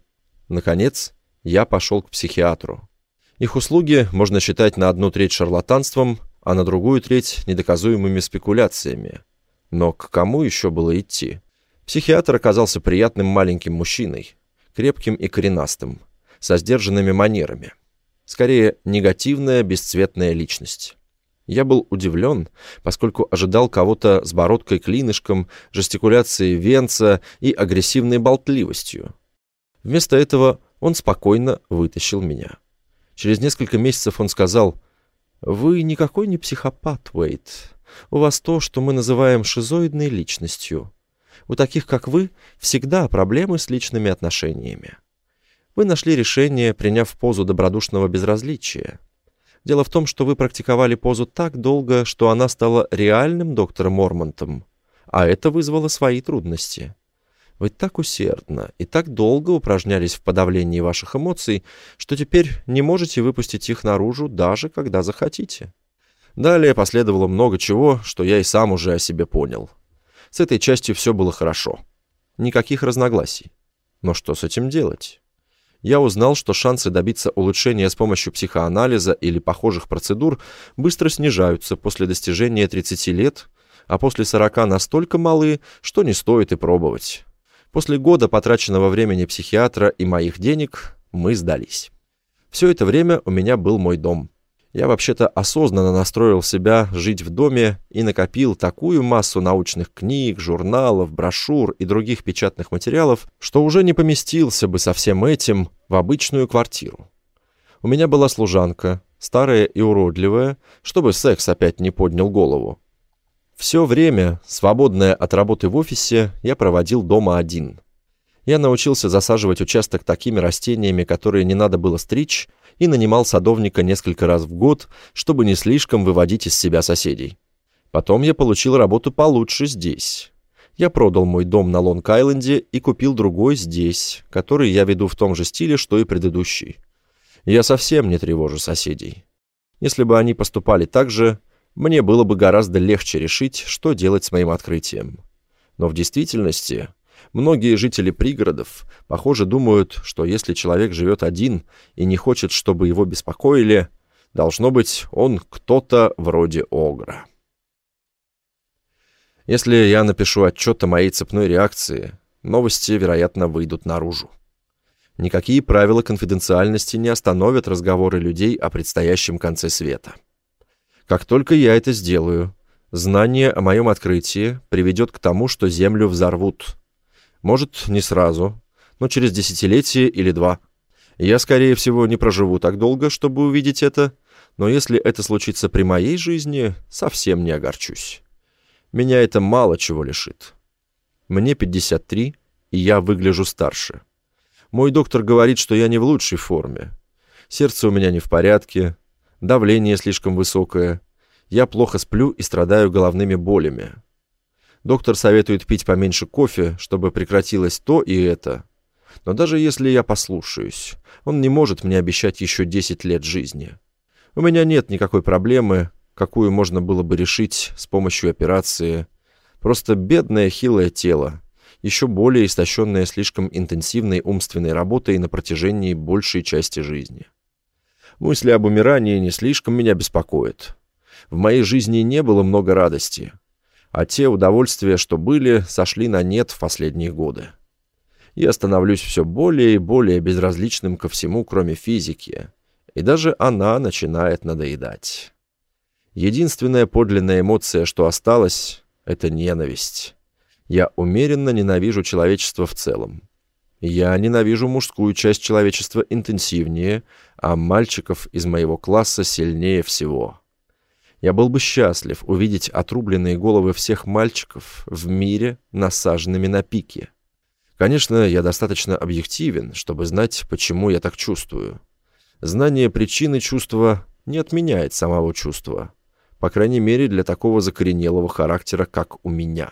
Наконец, я пошел к психиатру. Их услуги можно считать на 1/3 шарлатанством, а на другую треть недоказуемыми спекуляциями. Но к кому еще было идти? Психиатр оказался приятным маленьким мужчиной, крепким и коренастым, со сдержанными манерами. Скорее, негативная, бесцветная личность. Я был удивлен, поскольку ожидал кого-то с бородкой-клинышком, жестикуляцией венца и агрессивной болтливостью. Вместо этого он спокойно вытащил меня. Через несколько месяцев он сказал: «Вы никакой не психопат, Уэйд. У вас то, что мы называем шизоидной личностью. У таких, как вы, всегда проблемы с личными отношениями. Вы нашли решение, приняв позу добродушного безразличия. Дело в том, что вы практиковали позу так долго, что она стала реальным доктором Мормонтом, а это вызвало свои трудности. Вы так усердно и так долго упражнялись в подавлении ваших эмоций, что теперь не можете выпустить их наружу, даже когда захотите». Далее последовало много чего, что я и сам уже о себе понял. С этой частью все было хорошо. Никаких разногласий. Но что с этим делать? Я узнал, что шансы добиться улучшения с помощью психоанализа или похожих процедур быстро снижаются после достижения 30 лет, а после 40 настолько малы, что не стоит и пробовать. После года потраченного времени психиатра и моих денег мы сдались. Все это время у меня был мой дом. Я вообще-то осознанно настроил себя жить в доме и накопил такую массу научных книг, журналов, брошюр и других печатных материалов, что уже не поместился бы со всем этим в обычную квартиру. У меня была служанка, старая и уродливая, чтобы секс опять не поднял голову. Все время, свободное от работы в офисе, я проводил дома один. Я научился засаживать участок такими растениями, которые не надо было стричь, и нанимал садовника несколько раз в год, чтобы не слишком выводить из себя соседей. Потом я получил работу получше здесь. Я продал мой дом на Лонг-Айленде и купил другой здесь, который я веду в том же стиле, что и предыдущий. Я совсем не тревожу соседей. Если бы они поступали так же, мне было бы гораздо легче решить, что делать с моим открытием. Но в действительности многие жители пригородов, похоже, думают, что если человек живет один и не хочет, чтобы его беспокоили, должно быть, он кто-то вроде огра. Если я напишу отчет о моей цепной реакции, новости, вероятно, выйдут наружу. Никакие правила конфиденциальности не остановят разговоры людей о предстоящем конце света. Как только я это сделаю, знание о моем открытии приведет к тому, что Землю взорвут. Может, не сразу, но через десятилетие или 2. Я, скорее всего, не проживу так долго, чтобы увидеть это, но если это случится при моей жизни, совсем не огорчусь. Меня это мало чего лишит. Мне 53, и я выгляжу старше. Мой доктор говорит, что я не в лучшей форме. Сердце у меня не в порядке, давление слишком высокое, я плохо сплю и страдаю головными болями. Доктор советует пить поменьше кофе, чтобы прекратилось то и это. Но даже если я послушаюсь, он не может мне обещать еще 10 лет жизни. У меня нет никакой проблемы, какую можно было бы решить с помощью операции. Просто бедное хилое тело, еще более истощенное слишком интенсивной умственной работой на протяжении большей части жизни. Мысли об умирании не слишком меня беспокоят. В моей жизни не было много радости, а те удовольствия, что были, сошли на нет в последние годы. Я становлюсь все более и более безразличным ко всему, кроме физики, и даже она начинает надоедать. Единственная подлинная эмоция, что осталась, — это ненависть. Я умеренно ненавижу человечество в целом. Я ненавижу мужскую часть человечества интенсивнее, а мальчиков из моего класса сильнее всего. Я был бы счастлив увидеть отрубленные головы всех мальчиков в мире, насаженными на пики. Конечно, я достаточно объективен, чтобы знать, почему я так чувствую. Знание причины чувства не отменяет самого чувства, по крайней мере для такого закоренелого характера, как у меня.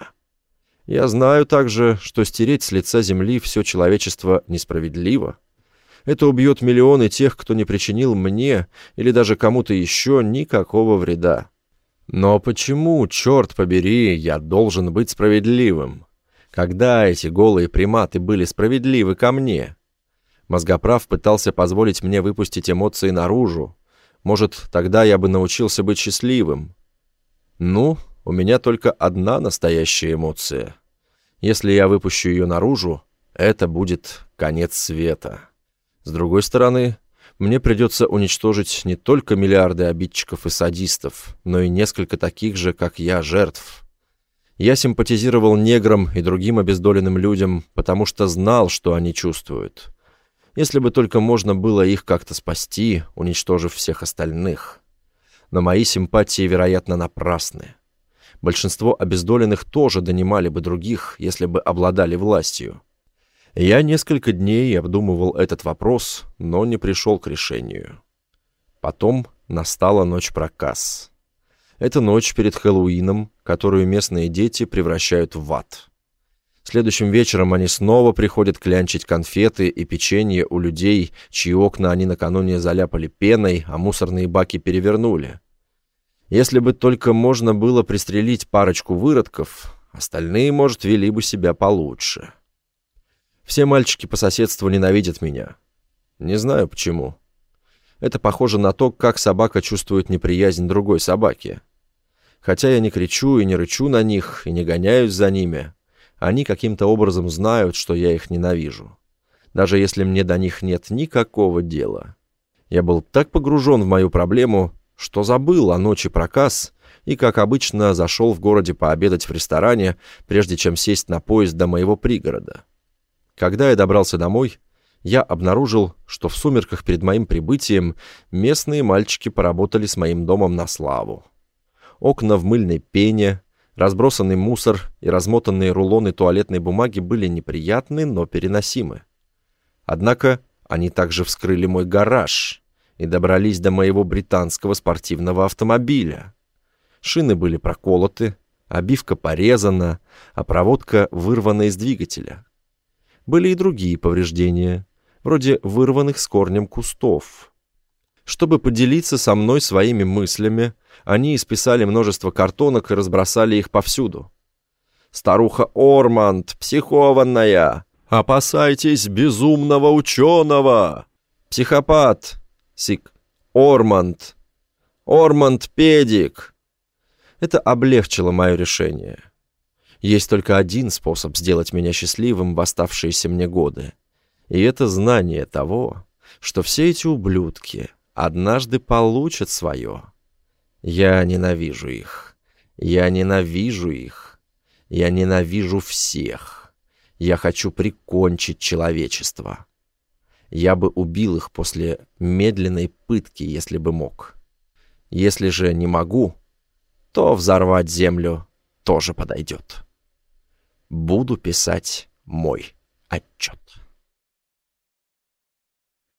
Я знаю также, что стереть с лица земли все человечество несправедливо. Это убьет миллионы тех, кто не причинил мне или даже кому-то еще никакого вреда. Но почему, черт побери, я должен быть справедливым? Когда эти голые приматы были справедливы ко мне? Мозгоправ пытался позволить мне выпустить эмоции наружу. Может, тогда я бы научился быть счастливым. Ну, у меня только одна настоящая эмоция. Если я выпущу ее наружу, это будет конец света. С другой стороны, мне придется уничтожить не только миллиарды обидчиков и садистов, но и несколько таких же, как я, жертв. Я симпатизировал неграм и другим обездоленным людям, потому что знал, что они чувствуют. Если бы только можно было их как-то спасти, уничтожив всех остальных. Но мои симпатии, вероятно, напрасны. Большинство обездоленных тоже донимали бы других, если бы обладали властью. Я несколько дней обдумывал этот вопрос, но не пришел к решению. Потом настала ночь проказ. Это ночь перед Хэллоуином, которую местные дети превращают в ад. Следующим вечером они снова приходят клянчить конфеты и печенье у людей, чьи окна они накануне заляпали пеной, а мусорные баки перевернули. Если бы только можно было пристрелить парочку выродков, остальные, может, вели бы себя получше. Все мальчики по соседству ненавидят меня. Не знаю почему. Это похоже на то, как собака чувствует неприязнь другой собаки. Хотя я не кричу и не рычу на них, и не гоняюсь за ними, они каким-то образом знают, что я их ненавижу. Даже если мне до них нет никакого дела. Я был так погружен в мою проблему, что забыл о ночи проказ и, как обычно, зашел в городе пообедать в ресторане, прежде чем сесть на поезд до моего пригорода. Когда я добрался домой, я обнаружил, что в сумерках перед моим прибытием местные мальчики поработали с моим домом на славу. Окна в мыльной пене, разбросанный мусор и размотанные рулоны туалетной бумаги были неприятны, но переносимы. Однако они также вскрыли мой гараж и добрались до моего британского спортивного автомобиля. Шины были проколоты, обивка порезана, а проводка вырвана из двигателя. Были и другие повреждения, вроде вырванных с корнем кустов. Чтобы поделиться со мной своими мыслями, они исписали множество картонок и разбросали их повсюду. «Старуха Орманд, психованная! Опасайтесь безумного ученого! Психопат! Сик! Орманд! Орманд Педик!» Это облегчило мое решение. Есть только один способ сделать меня счастливым в оставшиеся мне годы. И это знание того, что все эти ублюдки однажды получат свое. Я ненавижу их. Я ненавижу их. Я ненавижу всех. Я хочу прикончить человечество. Я бы убил их после медленной пытки, если бы мог. Если же не могу, то взорвать землю тоже подойдет. Буду писать мой отчет.